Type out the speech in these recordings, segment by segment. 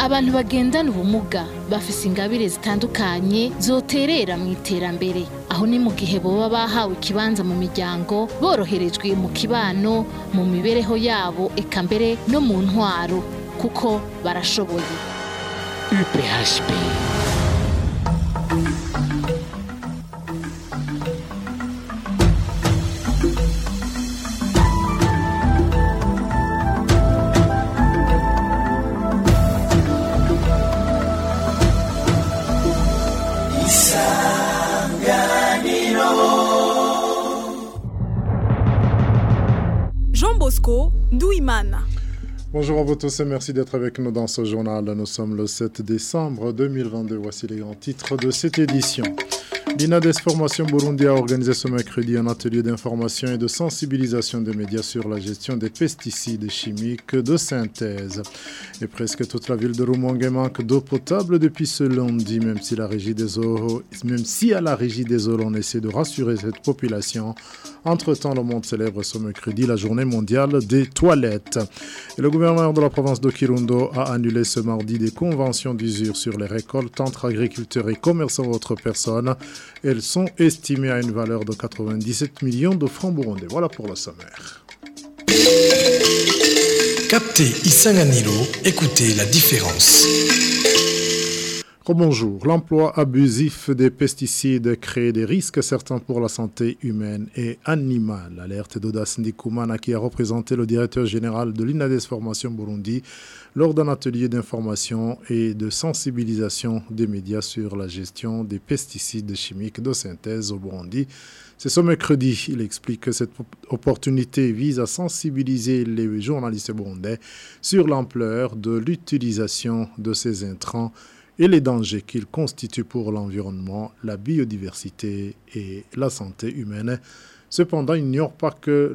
abantu bagendana ubumuga bafise ingabire zitandukanye zoterera mu iterambere. Aho ni mu gihe boba bahawe ikibanza mu miryango, boroherejwe mu kibano, mu mibereho yabo, eka mbere no mu ntwaro, kuko barashoboye. UPHP. Jean Bosco Douimana. Bonjour à vous tous et merci d'être avec nous dans ce journal. Nous sommes le 7 décembre 2022. Voici les grands titres de cette édition. L'INADES Formation Burundi a organisé ce mercredi un atelier d'information et de sensibilisation des médias sur la gestion des pesticides chimiques de synthèse. Et presque toute la ville de Rumongue manque d'eau potable depuis ce lundi, même si à la régie des eaux, on essaie de rassurer cette population. Entre-temps, le monde célèbre ce mercredi la journée mondiale des toilettes. Et le gouverneur de la province de Kirundo a annulé ce mardi des conventions d'usure sur les récoltes entre agriculteurs et commerçants autres personnes. Elles sont estimées à une valeur de 97 millions de francs burundais. Voilà pour le sommaire. Captez Isanganilo, écoutez la différence. Bonjour. L'emploi abusif des pesticides crée des risques certains pour la santé humaine et animale. Alerte d'Odas Ndikumana qui a représenté le directeur général de l'INADES Formation Burundi lors d'un atelier d'information et de sensibilisation des médias sur la gestion des pesticides chimiques de synthèse au Burundi. C'est ce mercredi. Il explique que cette opportunité vise à sensibiliser les journalistes burundais sur l'ampleur de l'utilisation de ces intrants et les dangers qu'ils constituent pour l'environnement, la biodiversité et la santé humaine. Cependant, ils n'ignorent pas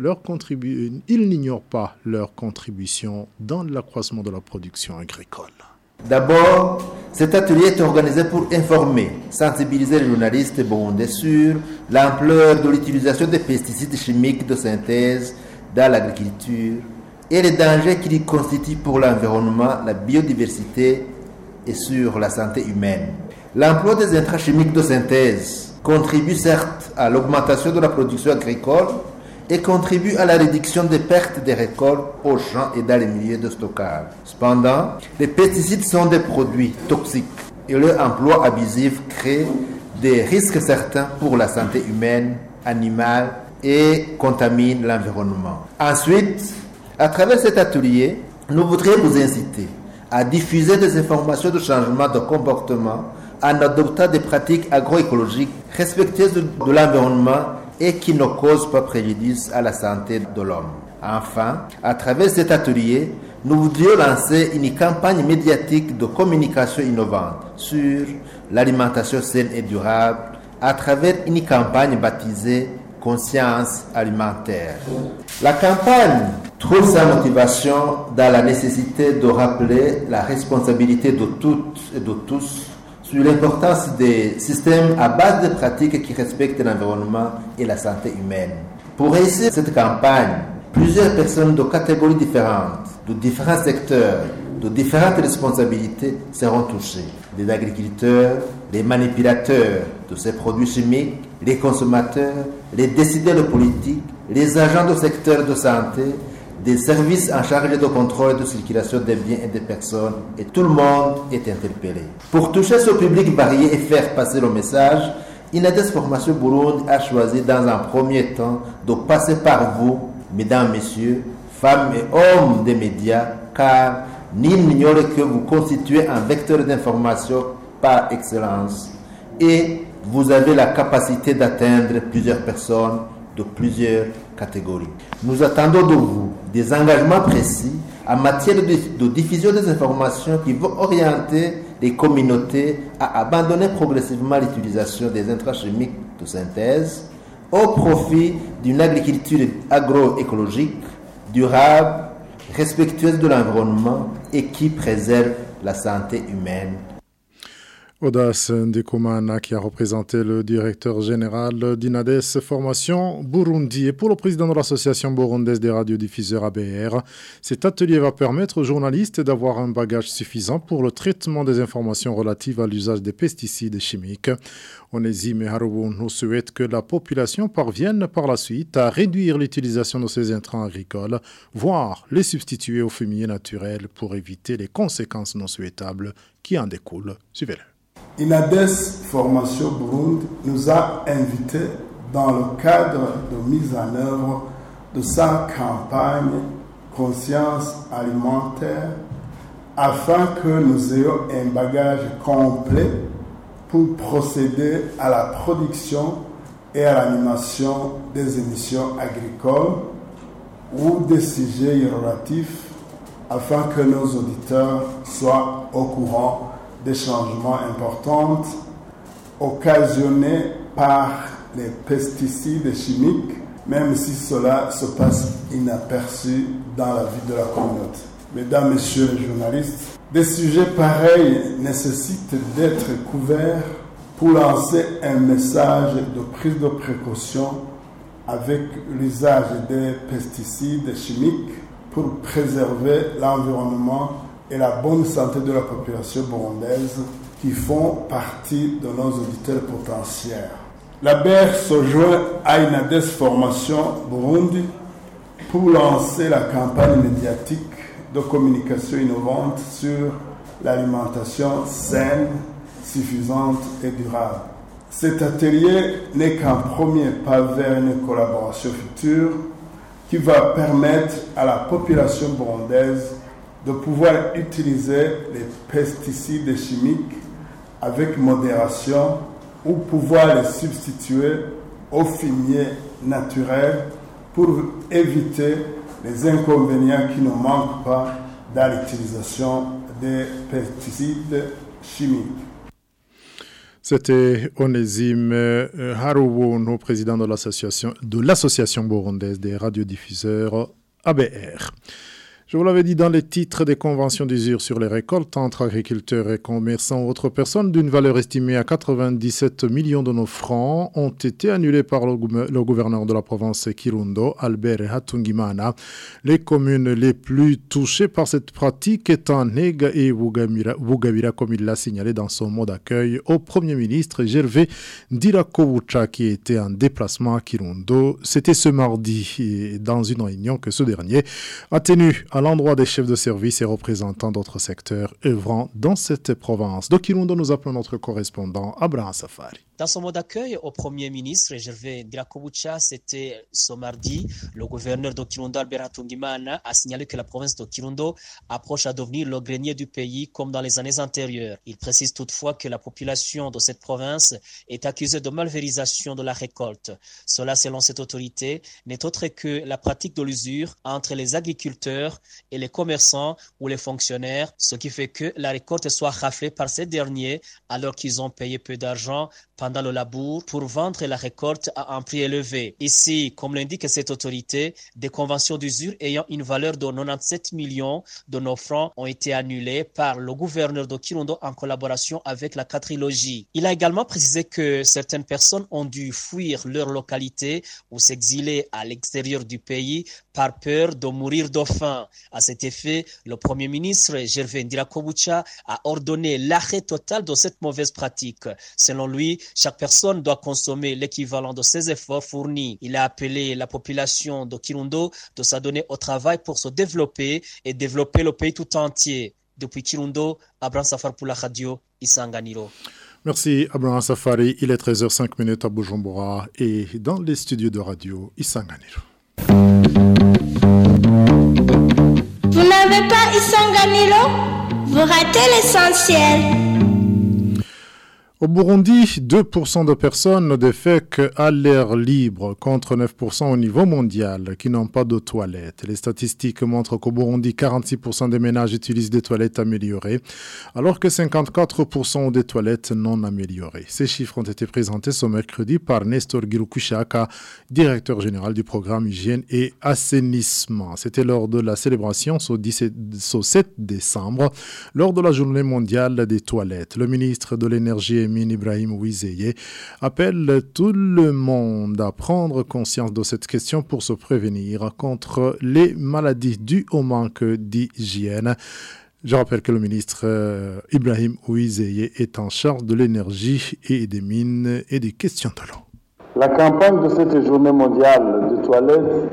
leur contribution dans l'accroissement de la production agricole. D'abord, cet atelier est organisé pour informer, sensibiliser les journalistes burundais sur l'ampleur de l'utilisation des pesticides chimiques de synthèse dans l'agriculture et les dangers qu'ils constituent pour l'environnement, la biodiversité et sur la santé humaine. L'emploi des intrants chimiques de synthèse contribue certes à l'augmentation de la production agricole et contribue à la réduction des pertes des récoltes aux champs et dans les milieux de stockage. Cependant, les pesticides sont des produits toxiques et leur emploi abusif crée des risques certains pour la santé humaine, animale et contamine l'environnement. Ensuite, à travers cet atelier, nous voudrions vous inciter à diffuser des informations de changement de comportement en adoptant des pratiques agroécologiques respectueuses de l'environnement et qui ne causent pas préjudice à la santé de l'homme. Enfin, à travers cet atelier, nous voudrions lancer une campagne médiatique de communication innovante sur l'alimentation saine et durable à travers une campagne baptisée Conscience alimentaire. La campagne trouve sa motivation dans la nécessité de rappeler la responsabilité de toutes et de tous sur l'importance des systèmes à base de pratiques qui respectent l'environnement et la santé humaine. Pour réussir cette campagne, plusieurs personnes de catégories différentes, de différents secteurs, de différentes responsabilités seront touchées. Les agriculteurs, les manipulateurs de ces produits chimiques, les consommateurs, les décideurs politiques, les agents du secteur de santé, des services en charge de contrôle de circulation des biens et des personnes, et tout le monde est interpellé. Pour toucher ce public varié et faire passer le message, INADES Formation Burundi a choisi dans un premier temps de passer par vous, mesdames, messieurs, femmes et hommes des médias, car nul n'ignore que vous constituez un vecteur d'information par excellence et vous avez la capacité d'atteindre plusieurs personnes de plusieurs catégories. Nous attendons de vous des engagements précis en matière de diffusion des informations qui vont orienter les communautés à abandonner progressivement l'utilisation des intrants chimiques de synthèse au profit d'une agriculture agroécologique, durable, respectueuse de l'environnement et qui préserve la santé humaine. Audace Ndikumana qui a représenté le directeur général d'INADES Formation Burundi. Et pour le président de l'association burundaise des radiodiffuseurs ABR, cet atelier va permettre aux journalistes d'avoir un bagage suffisant pour le traitement des informations relatives à l'usage des pesticides chimiques. Onésime Haroun nous souhaite que la population parvienne par la suite à réduire l'utilisation de ces intrants agricoles, voire les substituer aux fumiers naturels pour éviter les conséquences non souhaitables qui en découlent. Suivez-le. INADES Formation Burundi nous a invités dans le cadre de mise en œuvre de sa campagne Conscience alimentaire afin que nous ayons un bagage complet pour procéder à la production et à l'animation des émissions agricoles ou des sujets relatifs afin que nos auditeurs soient au courant des changements importants occasionnés par les pesticides chimiques, même si cela se passe inaperçu dans la vie de la communauté. Mesdames, Messieurs les journalistes, des sujets pareils nécessitent d'être couverts pour lancer un message de prise de précaution avec l'usage des pesticides chimiques pour préserver l'environnement et la bonne santé de la population burundaise qui font partie de nos auditeurs potentiels. La BER se joint à INADES Formation Burundi pour lancer la campagne médiatique de communication innovante sur l'alimentation saine, suffisante et durable. Cet atelier n'est qu'un premier pas vers une collaboration future qui va permettre à la population burundaise de pouvoir utiliser les pesticides chimiques avec modération ou pouvoir les substituer aux fumiers naturels pour éviter les inconvénients qui ne manquent pas dans l'utilisation des pesticides chimiques. C'était Onésime Harouounou, président de l'association burundaise des radiodiffuseurs ABR. Je vous l'avais dit dans les titres des conventions d'usure sur les récoltes entre agriculteurs et commerçants ou autres personnes d'une valeur estimée à 97 millions de nos francs ont été annulées par le gouverneur de la province Kirundo, Albert Hatungimana. Les communes les plus touchées par cette pratique étant Nega et Bugabira, comme il l'a signalé dans son mot d'accueil au Premier ministre Gervais Ndirakobucha qui était en déplacement à Kirundo. C'était ce mardi dans une réunion que ce dernier a tenue à l'endroit des chefs de service et représentants d'autres secteurs œuvrant dans cette province. De Kirundo, nous appelons notre correspondant Abraham Safari. Dans son mot d'accueil au Premier ministre Gervais Ndirakobucha, c'était ce mardi, le gouverneur de Kirundo, Albert Hatungimana, a signalé que la province de Kirundo approche à devenir le grenier du pays comme dans les années antérieures. Il précise toutefois que la population de cette province est accusée de malversation de la récolte. Cela, selon cette autorité, n'est autre que la pratique de l'usure entre les agriculteurs et les commerçants ou les fonctionnaires, ce qui fait que la récolte soit raflée par ces derniers alors qu'ils ont payé peu d'argent pendant le labour pour vendre la récolte à un prix élevé. Ici, comme l'indique cette autorité, des conventions d'usure ayant une valeur de 97 millions de nos francs ont été annulées par le gouverneur de Kirundo en collaboration avec la quadrilogie. Il a également précisé que certaines personnes ont dû fuir leur localité ou s'exiler à l'extérieur du pays par peur de mourir de faim. À cet effet, le Premier ministre Gervais Ndirakobucha a ordonné l'arrêt total de cette mauvaise pratique. Selon lui, chaque personne doit consommer l'équivalent de ses efforts fournis. Il a appelé la population de Kirundo de s'adonner au travail pour se développer et développer le pays tout entier. Depuis Kirundo, Abraham Safari pour la radio Isanganiro. Merci Abraham Safari. Il est 13h05 à Bujumbura et dans les studios de radio Isanganiro. Vous n'avez pas Isanganiro? Vous ratez l'essentiel. Au Burundi, 2% de personnes défèquent à l'air libre contre 9% au niveau mondial qui n'ont pas de toilettes. Les statistiques montrent qu'au Burundi, 46% des ménages utilisent des toilettes améliorées alors que 54% ont des toilettes non améliorées. Ces chiffres ont été présentés ce mercredi par Nestor Girukushaka, directeur général du programme Hygiène et Assainissement. C'était lors de la célébration au 7 décembre, lors de la journée mondiale des toilettes. Le ministre de l'Énergie Ibrahim Ouizeye appelle tout le monde à prendre conscience de cette question pour se prévenir contre les maladies dues au manque d'hygiène. Je rappelle que le ministre Ibrahim Ouizeye est en charge de l'énergie et des mines et des questions de l'eau. La campagne de cette journée mondiale de toilettes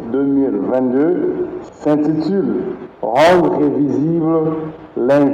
2022 s'intitule « Rendre visible l'invisible ».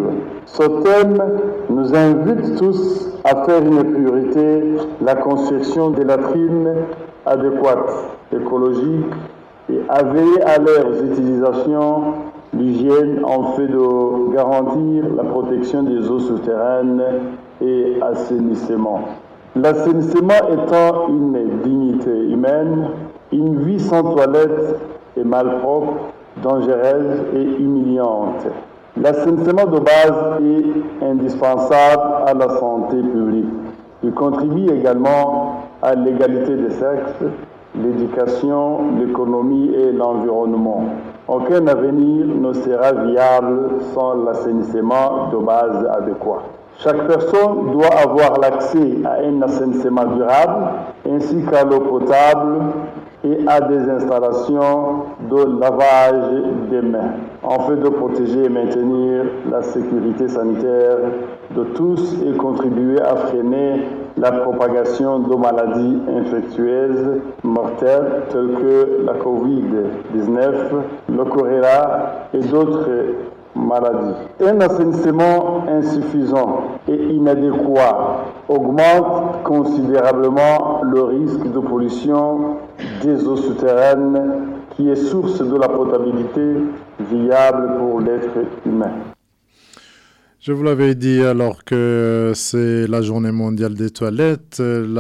Ce thème nous invite tous à faire une priorité la construction des latrines adéquates, écologiques et à veiller à leur utilisation, l'hygiène en fait de garantir la protection des eaux souterraines et assainissement. L'assainissement étant une dignité humaine, une vie sans toilette est malpropre, dangereuse et humiliante. L'assainissement de base est indispensable à la santé publique. Il contribue également à l'égalité des sexes, l'éducation, l'économie et l'environnement. Aucun avenir ne sera viable sans l'assainissement de base adéquat. Chaque personne doit avoir l'accès à un assainissement durable ainsi qu'à l'eau potable et à des installations de lavage des mains, afin de protéger et maintenir la sécurité sanitaire de tous et contribuer à freiner la propagation de maladies infectieuses mortelles telles que la COVID-19, le choléra et d'autres maladies. Un assainissement insuffisant et inadéquat augmente considérablement le risque de pollution des eaux souterraines qui est source de la potabilité viable pour l'être humain. Je vous l'avais dit alors que c'est la journée mondiale des toilettes,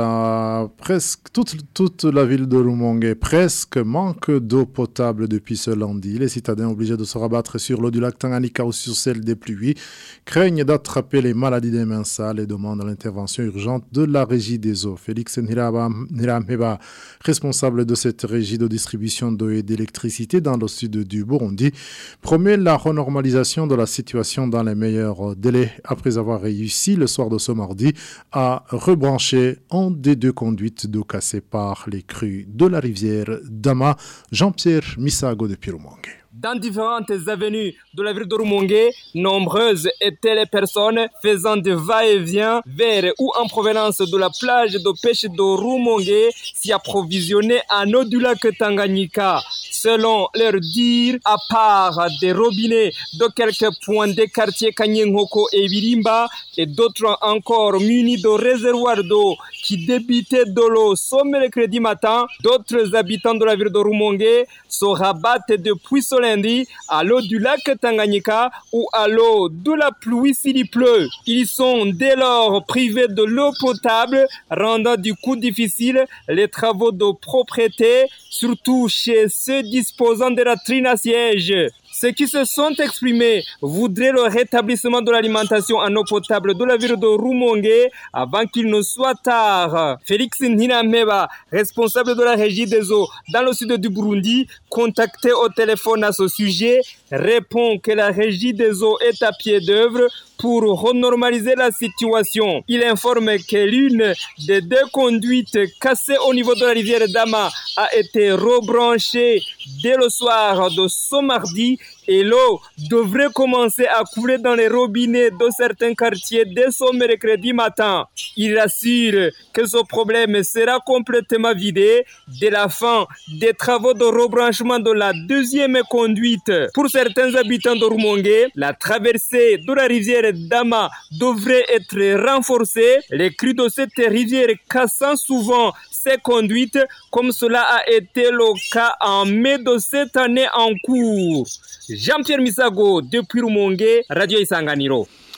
presque toute la ville de Rumongue presque manque d'eau potable depuis ce lundi. Les citadins obligés de se rabattre sur l'eau du lac Tanganyika ou sur celle des pluies craignent d'attraper les maladies des mains sales et demandent l'intervention urgente de la régie des eaux. Félix Nirameba, responsable de cette régie de distribution d'eau et d'électricité dans le sud du Burundi, promet la renormalisation de la situation dans les meilleurs délai après avoir réussi le soir de ce mardi à rebrancher un des deux conduites d'eau cassées par les crues de la rivière Dama. Jean-Pierre Misago de Rumongue. Dans différentes avenues de la ville de Rumongue, nombreuses étaient les personnes faisant des va-et-vient vers ou en provenance de la plage de pêche de Rumongue s'y approvisionner en eau du lac Tanganyika. Selon leur dire, à part des robinets de quelques points des quartiers Kanyenghoko et Birimba et d'autres encore munis de réservoirs d'eau qui débitaient de l'eau ce mercredi matin, d'autres habitants de la ville de Rumongue se rabattent depuis ce lundi à l'eau du lac Tanganyika ou à l'eau de la pluie s'il y pleut. Ils sont dès lors privés de l'eau potable, rendant du coup difficile les travaux de propreté, surtout chez ceux disposant de latrines à siège. Ceux qui se sont exprimés voudraient le rétablissement de l'alimentation en eau potable de la ville de Rumongue avant qu'il ne soit tard. Félix Nirameba, responsable de la régie des eaux dans le sud du Burundi, contacté au téléphone à ce sujet, répond que la régie des eaux est à pied d'œuvre pour renormaliser la situation. Il informe que l'une des deux conduites cassées au niveau de la rivière Dama a été rebranchée dès le soir de ce mardi et l'eau devrait commencer à couler dans les robinets de certains quartiers dès ce mercredi matin. Il assure que ce problème sera complètement vidé dès la fin des travaux de rebranchement de la deuxième conduite. Pour certains habitants de Rumongue, la traversée de la rivière Dama devrait être renforcée. Les crues de cette rivière cassant souvent ces conduites, comme cela a été le cas en mai de cette année en cours. Jean-Pierre Misago, depuis Rumongue, Radio Isanganiro.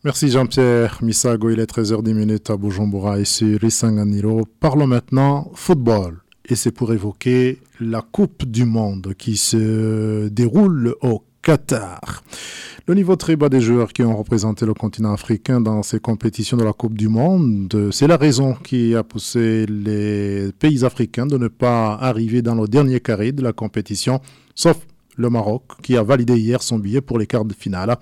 Merci Jean-Pierre Misago, il est 13h10 à Bujumbura et sur Isanganiro. Parlons maintenant football. Et c'est pour évoquer la Coupe du Monde qui se déroule au Qatar. Le niveau très bas des joueurs qui ont représenté le continent africain dans ces compétitions de la Coupe du Monde, c'est la raison qui a poussé les pays africains de ne pas arriver dans le dernier carré de la compétition, sauf le Maroc qui a validé hier son billet pour les quarts de finale.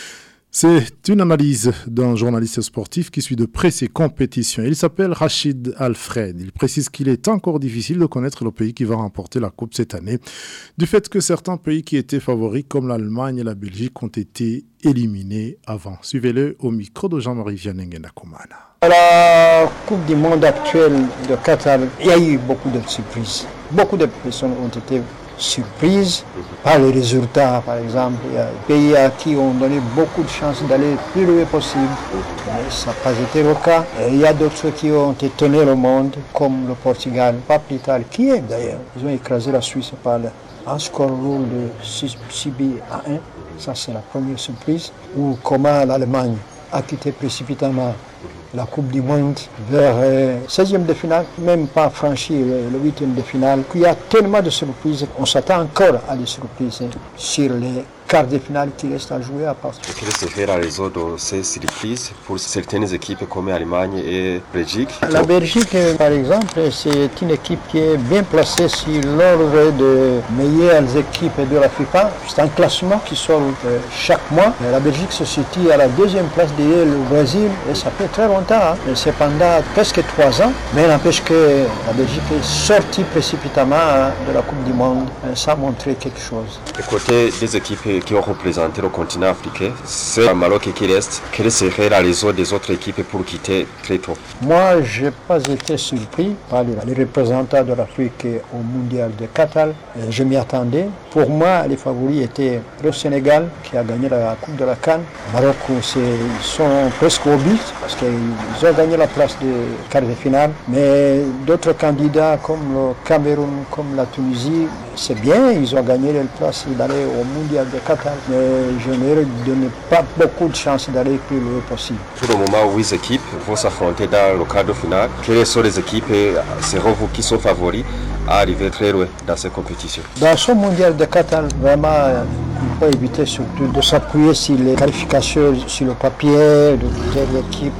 C'est une analyse d'un journaliste sportif qui suit de près ces compétitions. Il s'appelle Rachid Alfred. Il précise qu'il est encore difficile de connaître le pays qui va remporter la Coupe cette année, du fait que certains pays qui étaient favoris, comme l'Allemagne et la Belgique, ont été éliminés avant. Suivez-le au micro de Jean-Marie Vianney Ndakumana. À la Coupe du Monde actuelle de Qatar, il y a eu beaucoup de surprises. Beaucoup de personnes ont été surprise par les résultats, par exemple. Il y a des pays à qui on donné beaucoup de chances d'aller le plus loin possible, mais ça n'a pas été le cas. Et il y a d'autres qui ont étonné le monde, comme le Portugal, pas plus tard, qui est d'ailleurs. Ils ont écrasé la Suisse par un score de 6 buts à 1. Ça, c'est la première surprise. Ou comment l'Allemagne a quitté précipitamment la Coupe du Monde vers 16e de finale, même pas franchi le 8e de finale. Il y a tellement de surprises, on s'attend encore à des surprises sur les quarts de finale qui restent à jouer à partir. Quelle serait la raison de ces surprises pour certaines équipes comme l'Allemagne et la Belgique? La Belgique, par exemple, c'est une équipe qui est bien placée sur l'ordre des meilleures équipes de la FIFA. C'est un classement qui sort chaque mois. La Belgique se situe à la 2e place derrière le Brésil et ça fait très longtemps. C'est pendant presque 3 ans. Mais n'empêche que la Belgique est sortie précipitamment de la Coupe du Monde sans montrer quelque chose. Du côté des équipes qui ont représenté le continent africain, c'est le Maroc qui reste. Quelle serait la raison des autres équipes pour quitter très tôt? Moi, je n'ai pas été surpris par les représentants de l'Afrique au Mondial de Qatar. Je m'y attendais. Pour moi, les favoris étaient le Sénégal, qui a gagné la Coupe de la CAN. Le Maroc, ils sont presque au but, parce qu'ils ont gagné la place de quart de finale. Mais d'autres candidats, comme le Cameroun, comme la Tunisie, c'est bien, ils ont gagné la place d'aller au Mondial de Qatar. Mais je ne donne pas beaucoup de chance d'aller plus loin possible. Pour le moment, 8 équipes vont s'affronter dans le quart de finale. Quelles sont les équipes, selon vous, qui sont favoris à arriver très loin dans ces compétitions? Dans ce Mondial de Qatar, vraiment, il faut éviter surtout de s'appuyer sur les qualifications sur le papier, de telle équipe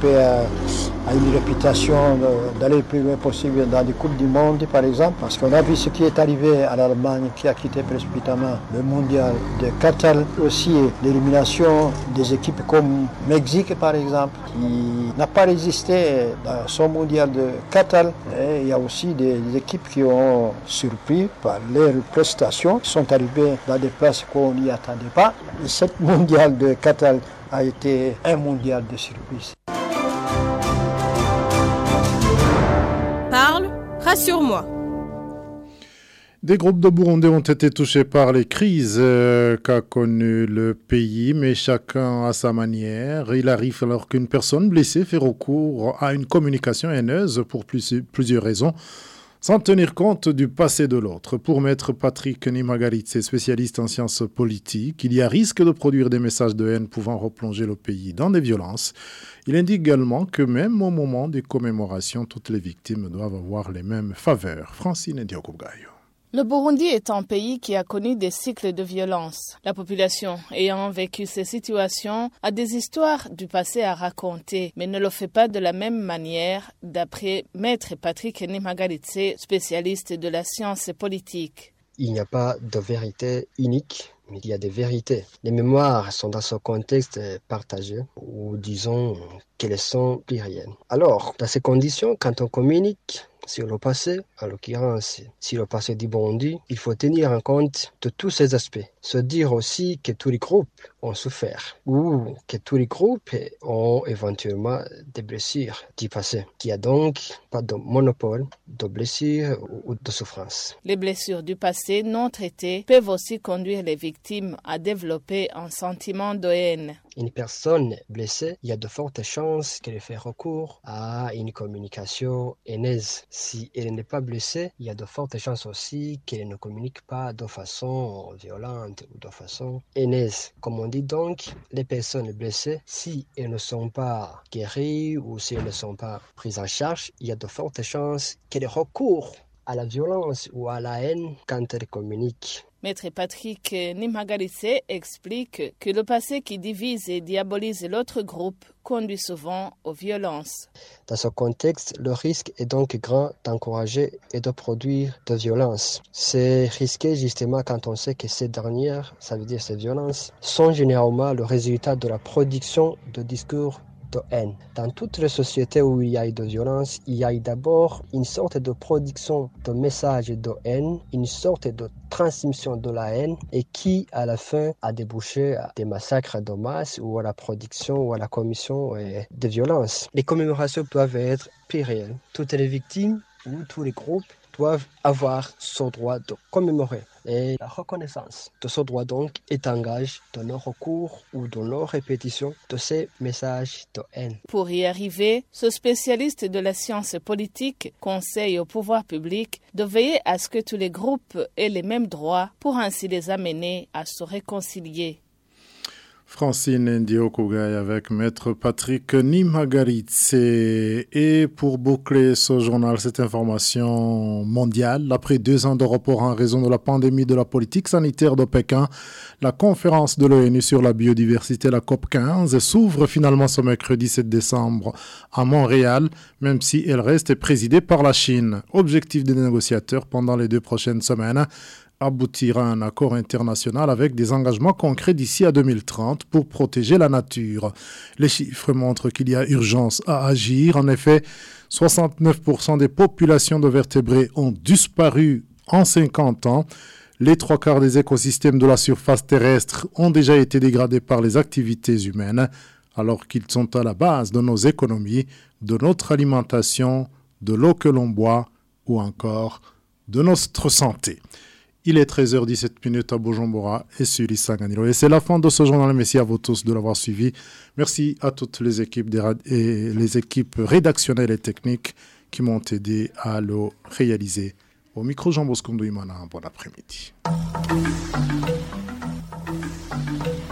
a une réputation d'aller le plus loin possible dans des Coupes du Monde, par exemple, parce qu'on a vu ce qui est arrivé à l'Allemagne, qui a quitté précipitamment le Mondial de Qatar. Aussi, l'élimination des équipes comme Mexique, par exemple, qui n'a pas résisté dans son Mondial de Qatar. Et il y a aussi des équipes qui ont surpris par leurs prestations, qui sont arrivées dans des places qu'on n'y attendait pas. Et cette Mondial de Qatar a été un mondial de surprise. Parle, rassure-moi. Des groupes de Burundais ont été touchés par les crises qu'a connues le pays, mais chacun à sa manière. Il arrive alors qu'une personne blessée fait recours à une communication haineuse pour plusieurs raisons, sans tenir compte du passé de l'autre. Pour maître Patrick Nimagaritse, spécialiste en sciences politiques, il y a risque de produire des messages de haine pouvant replonger le pays dans des violences. Il indique également que même au moment des commémorations, toutes les victimes doivent avoir les mêmes faveurs. Francine Ndiokougayo. Le Burundi est un pays qui a connu des cycles de violence. La population ayant vécu ces situations a des histoires du passé à raconter, mais ne le fait pas de la même manière, d'après maître Patrick Nimagaritse, spécialiste de la science politique. Il n'y a pas de vérité unique, mais il y a des vérités. Les mémoires sont dans ce contexte partagé, ou disons qu'elles sont plurielles. Alors, dans ces conditions, quand on communique sur le passé, en l'occurrence sur le passé du Burundi, il faut tenir en compte de tous ces aspects. Se dire aussi que tous les groupes ont souffert ou que tous les groupes ont éventuellement des blessures du passé. Il n'y a donc pas de monopole de blessures ou de souffrances. Les blessures du passé non traitées peuvent aussi conduire les victimes à développer un sentiment de haine. Une personne blessée, il y a de fortes chances qu'elle fait recours à une communication haineuse. Si elle n'est pas blessée, il y a de fortes chances aussi qu'elle ne communique pas de façon violente ou de façon haineuse. Comme on dit donc, les personnes blessées, si elles ne sont pas guéries ou si elles ne sont pas prises en charge, il y a de fortes chances qu'elles recourent à la violence ou à la haine quand elles communiquent. Maître Patrick Nimhagaritse explique que le passé qui divise et diabolise l'autre groupe conduit souvent aux violences. Dans ce contexte, le risque est donc grand d'encourager et de produire de violences. C'est risqué justement quand on sait que ces dernières, ça veut dire ces violences, sont généralement le résultat de la production de discours de haine. Dans toutes les sociétés où il y a eu de violence, il y a eu d'abord une sorte de production de messages de haine, une sorte de transmission de la haine et qui, à la fin, a débouché à des massacres de masse ou à la production ou à la commission de violences. Les commémorations doivent être plurielles. Toutes les victimes ou tous les groupes doivent avoir ce droit de commémorer. Et la reconnaissance de ce droit donc est un gage de non-recours ou de non-répétition de ces messages de haine. Pour y arriver, ce spécialiste de la science politique conseille au pouvoir public de veiller à ce que tous les groupes aient les mêmes droits pour ainsi les amener à se réconcilier. Francine Ndiokougaï avec Maître Patrick Nimhagaritse. Et pour boucler ce journal, cette information mondiale, après 2 ans de report en raison de la pandémie de la politique sanitaire de Pékin, la conférence de l'ONU sur la biodiversité, la COP15, s'ouvre finalement ce mercredi 7 décembre à Montréal, même si elle reste présidée par la Chine. Objectif des négociateurs pendant les 2 prochaines semaines, aboutir à un accord international avec des engagements concrets d'ici à 2030 pour protéger la nature. Les chiffres montrent qu'il y a urgence à agir. En effet, 69% des populations de vertébrés ont disparu en 50 ans. Les 3/4 des écosystèmes de la surface terrestre ont déjà été dégradés par les activités humaines, alors qu'ils sont à la base de nos économies, de notre alimentation, de l'eau que l'on boit ou encore de notre santé. Il est 13h17 à Bujumbura et sur Isanganiro. Et c'est la fin de ce journal. Merci à vous tous de l'avoir suivi. Merci à toutes les équipes, et les équipes rédactionnelles et techniques qui m'ont aidé à le réaliser. Au micro, Jean Bosco Ndouimana. Bon après-midi.